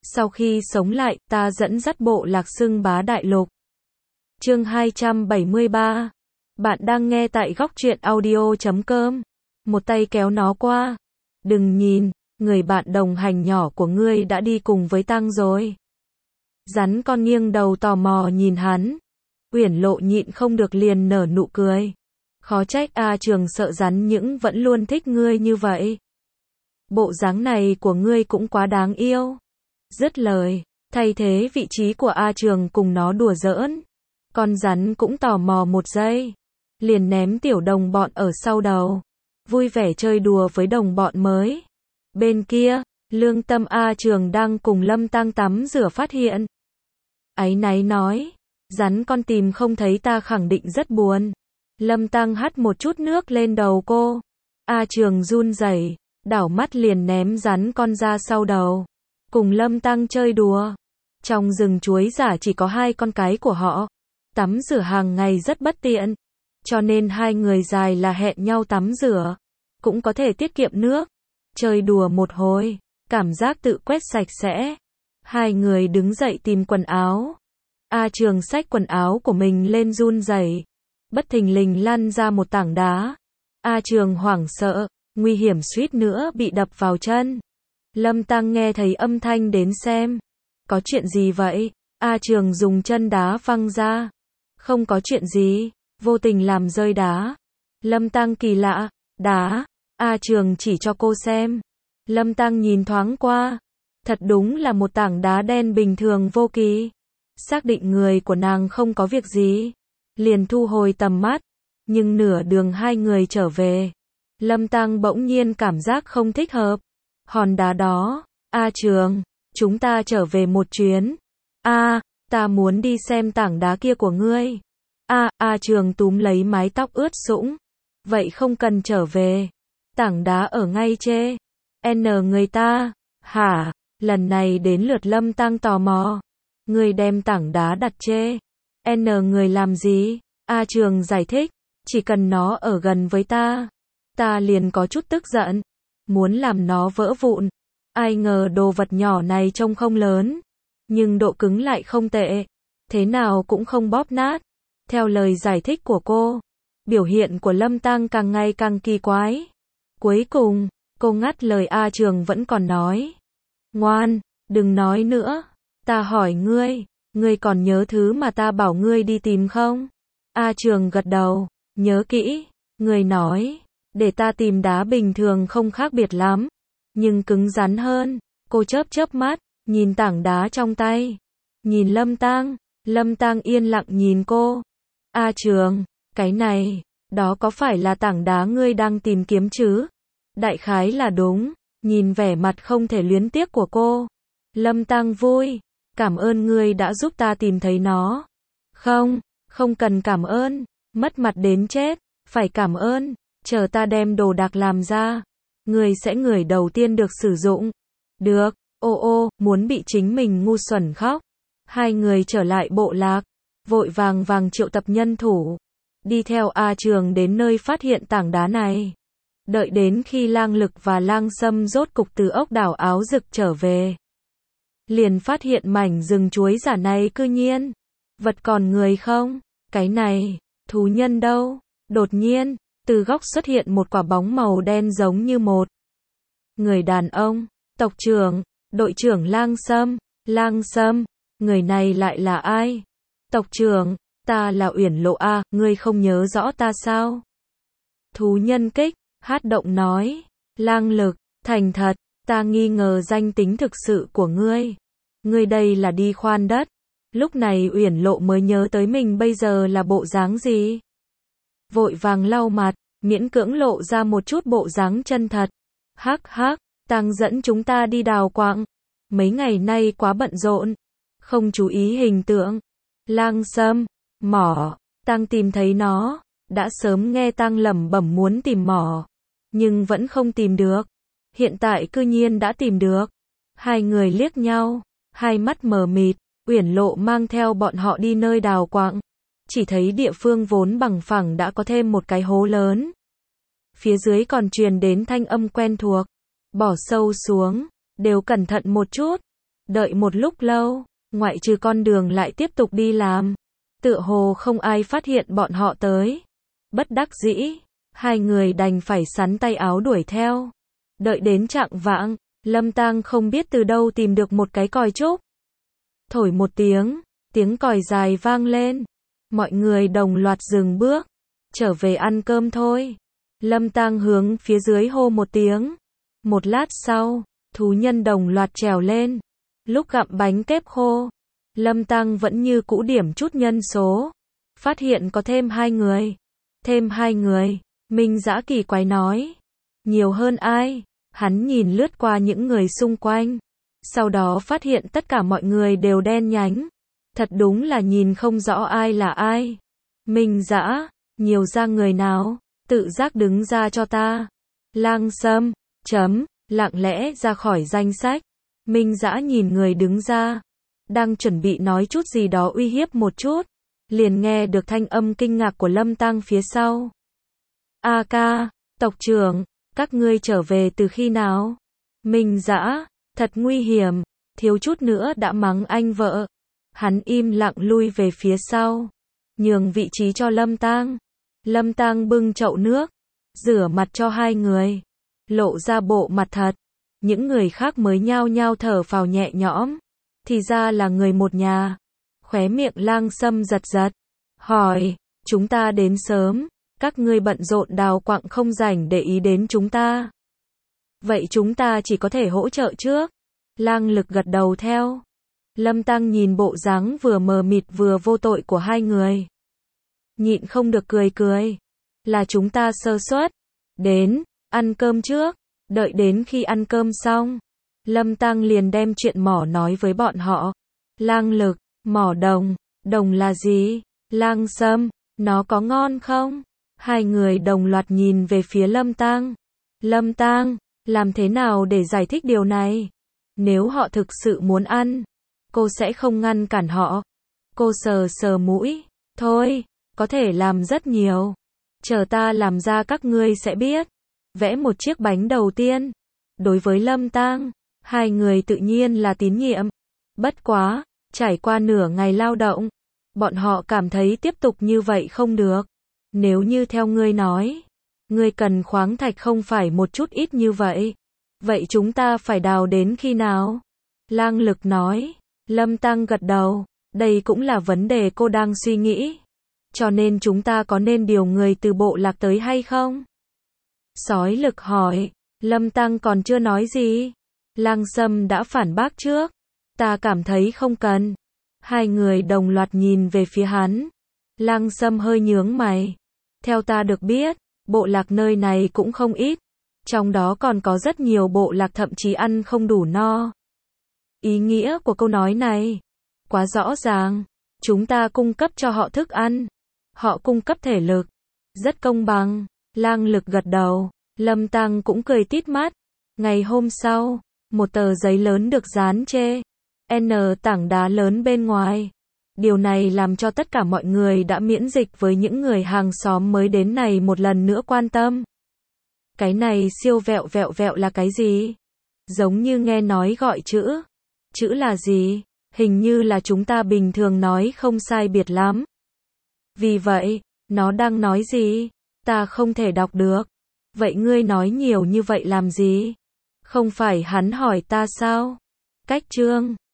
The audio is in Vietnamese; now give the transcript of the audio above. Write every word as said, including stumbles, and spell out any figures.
Sau khi sống lại, ta dẫn dắt bộ lạc xưng bá đại lục. Chương hai trăm bảy mươi ba. Bạn đang nghe tại góc truyện audio chấm com. Một tay kéo nó qua. Đừng nhìn, người bạn đồng hành nhỏ của ngươi đã đi cùng với Tăng rồi. Rắn con nghiêng đầu tò mò nhìn hắn. Uyển Lộ nhịn không được liền nở nụ cười. Khó trách A Trường sợ rắn những vẫn luôn thích ngươi như vậy. Bộ dáng này của ngươi cũng quá đáng yêu. Dứt lời, thay thế vị trí của A Trường cùng nó đùa giỡn. Con rắn cũng tò mò một giây. Liền ném tiểu đồng bọn ở sau đầu. Vui vẻ chơi đùa với đồng bọn mới. Bên kia, Lương Tâm A Trường đang cùng Lâm Tăng tắm rửa phát hiện. Áy náy nói, rắn con tìm không thấy ta khẳng định rất buồn. Lâm Tăng hắt một chút nước lên đầu cô. A Trường run rẩy, đảo mắt liền ném rắn con ra sau đầu. Cùng Lâm Tăng chơi đùa. Trong rừng chuối giả chỉ có hai con cái của họ. Tắm rửa hàng ngày rất bất tiện. Cho nên hai người dài là hẹn nhau tắm rửa. Cũng có thể tiết kiệm nước. Chơi đùa một hồi. Cảm giác tự quét sạch sẽ. Hai người đứng dậy tìm quần áo. A Trường xách quần áo của mình lên run rẩy. Bất thình lình lăn ra một tảng đá. A Trường hoảng sợ. Nguy hiểm suýt nữa bị đập vào chân. Lâm Tăng nghe thấy âm thanh đến xem. Có chuyện gì vậy? A Trường dùng chân đá văng ra. Không có chuyện gì. Vô tình làm rơi đá. Lâm Tăng kỳ lạ. Đá. A Trường chỉ cho cô xem. Lâm Tăng nhìn thoáng qua. Thật đúng là một tảng đá đen bình thường vô kỳ. Xác định người của nàng không có việc gì. Liền thu hồi tầm mắt. Nhưng nửa đường hai người trở về. Lâm Tăng bỗng nhiên cảm giác không thích hợp. Hòn đá đó. A Trường, chúng ta trở về một chuyến. A, ta muốn đi xem tảng đá kia của ngươi. A, A Trường túm lấy mái tóc ướt sũng. Vậy không cần trở về. Tảng đá ở ngay chê. N người ta. Hả? Lần này đến lượt Lâm Tăng tò mò. Ngươi đem tảng đá đặt chê. N người làm gì? A Trường giải thích. Chỉ cần nó ở gần với ta. Ta liền có chút tức giận. Muốn làm nó vỡ vụn. Ai ngờ đồ vật nhỏ này trông không lớn. Nhưng độ cứng lại không tệ. Thế nào cũng không bóp nát. Theo lời giải thích của cô. Biểu hiện của Lâm Tăng càng ngày càng kỳ quái. Cuối cùng, cô ngắt lời A Trường vẫn còn nói. Ngoan, đừng nói nữa. Ta hỏi ngươi. Ngươi còn nhớ thứ mà ta bảo ngươi đi tìm không? A Trường gật đầu. Nhớ kỹ. Ngươi nói. Để ta tìm đá bình thường không khác biệt lắm. Nhưng cứng rắn hơn. Cô chớp chớp mắt. Nhìn tảng đá trong tay. Nhìn Lâm Tăng. Lâm Tăng yên lặng nhìn cô. A Trường. Cái này. Đó có phải là tảng đá ngươi đang tìm kiếm chứ? Đại khái là đúng. Nhìn vẻ mặt không thể luyến tiếc của cô. Lâm Tăng vui. Cảm ơn ngươi đã giúp ta tìm thấy nó. Không. Không cần cảm ơn. Mất mặt đến chết. Phải cảm ơn. Chờ ta đem đồ đạc làm ra. Ngươi sẽ người đầu tiên được sử dụng. Được. Ô ô, muốn bị chính mình ngu xuẩn khóc. Hai người trở lại bộ lạc. Vội vàng vàng triệu tập nhân thủ. Đi theo A Trường đến nơi phát hiện tảng đá này. Đợi đến khi Lang Lực và Lang Sâm rốt cục từ ốc đảo áo rực trở về. Liền phát hiện mảnh rừng chuối giả này cư nhiên. Vật còn người không? Cái này, thú nhân đâu? Đột nhiên, từ góc xuất hiện một quả bóng màu đen giống như một người đàn ông. Tộc trưởng, đội trưởng Lang Sâm. Lang Sâm, người này lại là ai? Tộc trưởng, ta là Uyển Lộ A, ngươi không nhớ rõ ta sao? Thú nhân kích, hát động nói. Lang Lực, thành thật, ta nghi ngờ danh tính thực sự của ngươi. Ngươi đây là đi khoan đất. Lúc này Uyển Lộ mới nhớ tới mình bây giờ là bộ dáng gì. Vội vàng lau mặt, miễn cưỡng lộ ra một chút bộ dáng chân thật. Hắc hắc, Tăng dẫn chúng ta đi đào quạng. Mấy ngày nay quá bận rộn. Không chú ý hình tượng. Lang Sâm, mỏ, Tăng tìm thấy nó. Đã sớm nghe Tăng lẩm bẩm muốn tìm mỏ. Nhưng vẫn không tìm được. Hiện tại cư nhiên đã tìm được. Hai người liếc nhau. Hai mắt mờ mịt. Uyển Lộ mang theo bọn họ đi nơi đào quạng. Chỉ thấy địa phương vốn bằng phẳng đã có thêm một cái hố lớn. Phía dưới còn truyền đến thanh âm quen thuộc. Bỏ sâu xuống. Đều cẩn thận một chút. Đợi một lúc lâu, ngoại trừ con đường lại tiếp tục đi làm. Tựa hồ không ai phát hiện bọn họ tới. Bất đắc dĩ, hai người đành phải sắn tay áo đuổi theo. Đợi đến chạng vạng, Lâm Tang không biết từ đâu tìm được một cái còi trúc. Thổi một tiếng, tiếng còi dài vang lên. Mọi người đồng loạt dừng bước. Trở về ăn cơm thôi. Lâm Tang hướng phía dưới hô một tiếng. Một lát sau, thú nhân đồng loạt trèo lên. Lúc gặm bánh kép khô, Lâm Tang vẫn như cũ điểm chút nhân số. Phát hiện có thêm hai người. Thêm hai người, Minh Dã kỳ quái nói. Nhiều hơn ai? Hắn nhìn lướt qua những người xung quanh. Sau đó phát hiện tất cả mọi người đều đen nhánh. Thật đúng là nhìn không rõ ai là ai. Minh Dã, nhiều ra người nào? Tự giác đứng ra cho ta. Lang Sâm, chấm, lặng lẽ ra khỏi danh sách. Minh Dã nhìn người đứng ra. Đang chuẩn bị nói chút gì đó uy hiếp một chút. Liền nghe được thanh âm kinh ngạc của Lâm Tang phía sau. A ca, tộc trưởng, các ngươi trở về từ khi nào? Minh Dã, thật nguy hiểm, thiếu chút nữa đã mắng anh vợ. Hắn im lặng lui về phía sau, nhường vị trí cho Lâm Tang. Lâm Tang bưng chậu nước, rửa mặt cho hai người, lộ ra bộ mặt thật. Những người khác mới nhao nhao thở phào nhẹ nhõm, thì ra là người một nhà. Khóe miệng Lang Sâm giật giật, hỏi, chúng ta đến sớm, các ngươi bận rộn đào quặng không rảnh để ý đến chúng ta. Vậy chúng ta chỉ có thể hỗ trợ trước. Lang Lực gật đầu theo. Lâm Tang nhìn bộ dáng vừa mờ mịt vừa vô tội của hai người. Nhịn không được cười cười. Là chúng ta sơ suất. Đến, ăn cơm trước. Đợi đến khi ăn cơm xong, Lâm Tang liền đem chuyện mỏ nói với bọn họ. Lang Lực, mỏ đồng, đồng là gì? Lang Sâm, nó có ngon không? Hai người đồng loạt nhìn về phía Lâm Tang. Lâm Tang, làm thế nào để giải thích điều này? Nếu họ thực sự muốn ăn, cô sẽ không ngăn cản họ. Cô sờ sờ mũi. Thôi, có thể làm rất nhiều. Chờ ta làm ra các ngươi sẽ biết. Vẽ một chiếc bánh đầu tiên. Đối với Lâm Tang, hai người tự nhiên là tín nhiệm. Bất quá, trải qua nửa ngày lao động, bọn họ cảm thấy tiếp tục như vậy không được. Nếu như theo ngươi nói, ngươi cần khoáng thạch không phải một chút ít như vậy. Vậy chúng ta phải đào đến khi nào? Lang Lực nói. Lâm Tang gật đầu. Đây cũng là vấn đề cô đang suy nghĩ. Cho nên chúng ta có nên điều người từ bộ lạc tới hay không? Sói Lực hỏi. Lâm Tang còn chưa nói gì. Lang Sâm đã phản bác trước. Ta cảm thấy không cần. Hai người đồng loạt nhìn về phía hắn. Lang Sâm hơi nhướng mày. Theo ta được biết, bộ lạc nơi này cũng không ít. Trong đó còn có rất nhiều bộ lạc thậm chí ăn không đủ no. Ý nghĩa của câu nói này quá rõ ràng. Chúng ta cung cấp cho họ thức ăn. Họ cung cấp thể lực. Rất công bằng. Lang Lực gật đầu. Lâm Tang cũng cười tít mắt. Ngày hôm sau, một tờ giấy lớn được dán trên N tảng đá lớn bên ngoài. Điều này làm cho tất cả mọi người đã miễn dịch với những người hàng xóm mới đến này một lần nữa quan tâm. Cái này siêu vẹo vẹo vẹo là cái gì? Giống như nghe nói gọi chữ. Chữ là gì? Hình như là chúng ta bình thường nói không sai biệt lắm. Vì vậy, nó đang nói gì? Ta không thể đọc được. Vậy ngươi nói nhiều như vậy làm gì? Không phải hắn hỏi ta sao? Cách chương